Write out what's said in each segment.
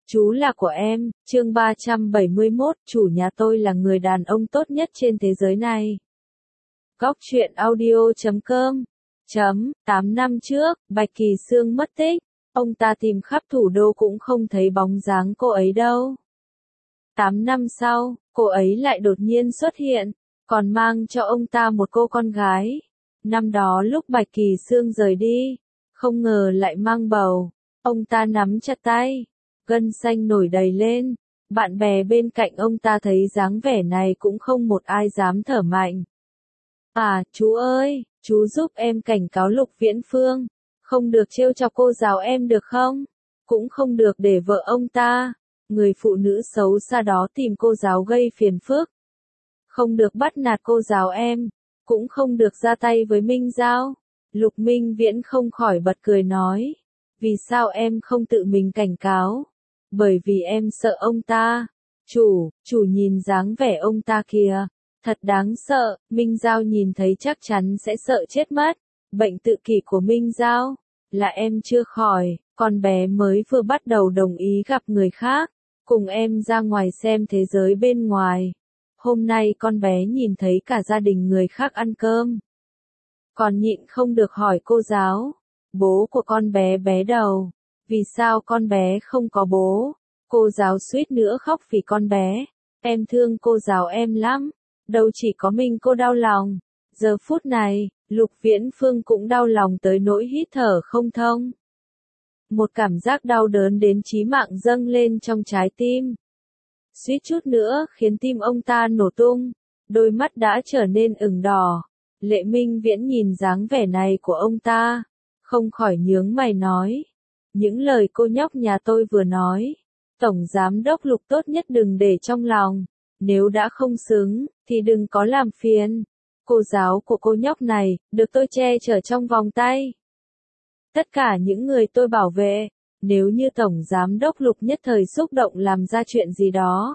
Chú là của em, chương 371, chủ nhà tôi là người đàn ông tốt nhất trên thế giới này. Góc truyện audio.com 8 năm trước, Bạch Kỳ Sương mất tích, ông ta tìm khắp thủ đô cũng không thấy bóng dáng cô ấy đâu. 8 năm sau, cô ấy lại đột nhiên xuất hiện, còn mang cho ông ta một cô con gái. Năm đó lúc Bạch Kỳ Sương rời đi, không ngờ lại mang bầu, ông ta nắm chặt tay, gân xanh nổi đầy lên. Bạn bè bên cạnh ông ta thấy dáng vẻ này cũng không một ai dám thở mạnh. À, chú ơi, chú giúp em cảnh cáo Lục Viễn Phương, không được trêu chọc cô giáo em được không? Cũng không được để vợ ông ta, người phụ nữ xấu xa đó tìm cô giáo gây phiền phức. Không được bắt nạt cô giáo em, cũng không được ra tay với Minh Giao. Lục Minh Viễn không khỏi bật cười nói, vì sao em không tự mình cảnh cáo? Bởi vì em sợ ông ta. Chủ nhìn dáng vẻ ông ta kìa, thật đáng sợ, Minh Giao nhìn thấy chắc chắn sẽ sợ chết mất. Bệnh tự kỷ của Minh Giao là em chưa khỏi, con bé mới vừa bắt đầu đồng ý gặp người khác, cùng em ra ngoài xem thế giới bên ngoài. Hôm nay con bé nhìn thấy cả gia đình người khác ăn cơm, còn nhịn không được hỏi cô giáo, bố của con bé bé đầu, vì sao con bé không có bố? Cô giáo suýt nữa khóc vì con bé, em thương cô giáo em lắm, đâu chỉ có mình cô đau lòng. Giờ phút này, Lục Viễn Phương cũng đau lòng tới nỗi hít thở không thông. Một cảm giác đau đớn đến chí mạng dâng lên trong trái tim, suýt chút nữa khiến tim ông ta nổ tung, đôi mắt đã trở nên ửng đỏ. Lệ Minh Viễn nhìn dáng vẻ này của ông ta, không khỏi nhướng mày nói, những lời cô nhóc nhà tôi vừa nói, Tổng Giám đốc Lục tốt nhất đừng để trong lòng, nếu đã không xứng, thì đừng có làm phiền. Cô giáo của cô nhóc này, được tôi che chở trong vòng tay. Tất cả những người tôi bảo vệ, nếu như Tổng Giám đốc Lục nhất thời xúc động làm ra chuyện gì đó,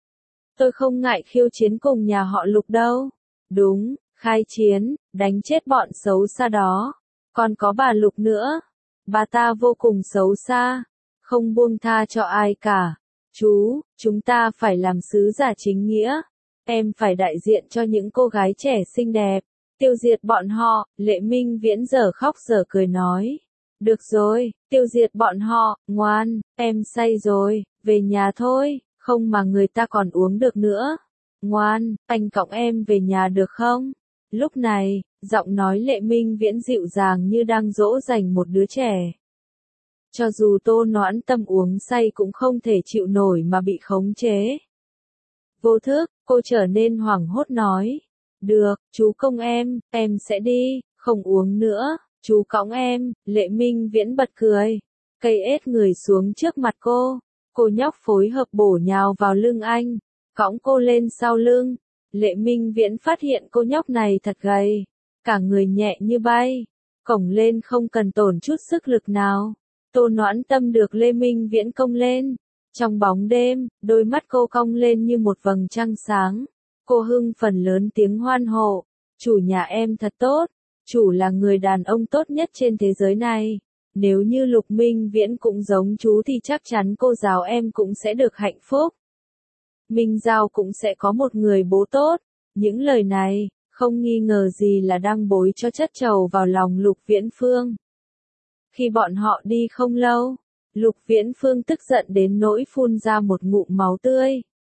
tôi không ngại khiêu chiến cùng nhà họ Lục đâu. Đúng, khai chiến, đánh chết bọn xấu xa đó. Còn có bà Lục nữa, bà ta vô cùng xấu xa, không buông tha cho ai cả. Chúng ta phải làm sứ giả chính nghĩa. Em phải đại diện cho những cô gái trẻ xinh đẹp, tiêu diệt bọn họ. Lệ Minh Viễn giờ khóc giờ cười nói, được rồi, tiêu diệt bọn họ, ngoan, em say rồi, về nhà thôi, không mà người ta còn uống được nữa. Ngoan, anh cõng em về nhà được không? Lúc này, giọng nói Lệ Minh Viễn dịu dàng như đang dỗ dành một đứa trẻ. Cho dù Tô Noãn Tâm uống say cũng không thể chịu nổi mà bị khống chế. Vô thức, cô trở nên hoảng hốt nói, được, chú công em sẽ đi, không uống nữa, chú cõng em. Lệ Minh Viễn bật cười, cây ết người xuống trước mặt cô nhóc phối hợp bổ nhào vào lưng anh, cõng cô lên sau lưng. Lệ Minh Viễn phát hiện cô nhóc này thật gầy, cả người nhẹ như bay, cổng lên không cần tổn chút sức lực nào. Tô Noãn Tâm được Lệ Minh Viễn cong lên, trong bóng đêm, đôi mắt cô cong lên như một vầng trăng sáng. Cô hưng phấn lớn tiếng hoan hô, chủ nhà em thật tốt, chủ là người đàn ông tốt nhất trên thế giới này. Nếu như Lục Minh Viễn cũng giống chú thì chắc chắn cô giáo em cũng sẽ được hạnh phúc. Minh Giao cũng sẽ có một người bố tốt. Những lời này, không nghi ngờ gì là đang bối cho chất trầu vào lòng Lục Viễn Phương. Khi bọn họ đi không lâu, Lục Viễn Phương tức giận đến nỗi phun ra một ngụm máu tươi.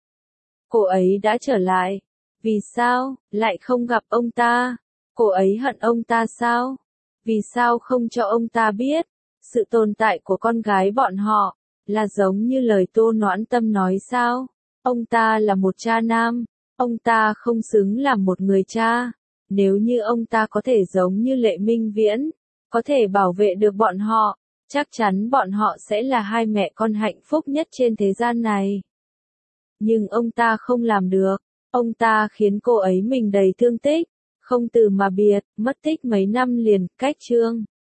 Cô ấy đã trở lại. Vì sao, lại không gặp ông ta? Cô ấy hận ông ta sao? Vì sao không cho ông ta biết, sự tồn tại của con gái bọn họ, là giống như lời Tô Noãn Tâm nói sao? Ông ta là một cha nam, ông ta không xứng làm một người cha. Nếu như ông ta có thể giống như Lệ Minh Viễn, có thể bảo vệ được bọn họ, chắc chắn bọn họ sẽ là hai mẹ con hạnh phúc nhất trên thế gian này. Nhưng ông ta không làm được, ông ta khiến cô ấy mình đầy thương tích, không từ mà biệt, mất tích mấy năm liền. Cách chương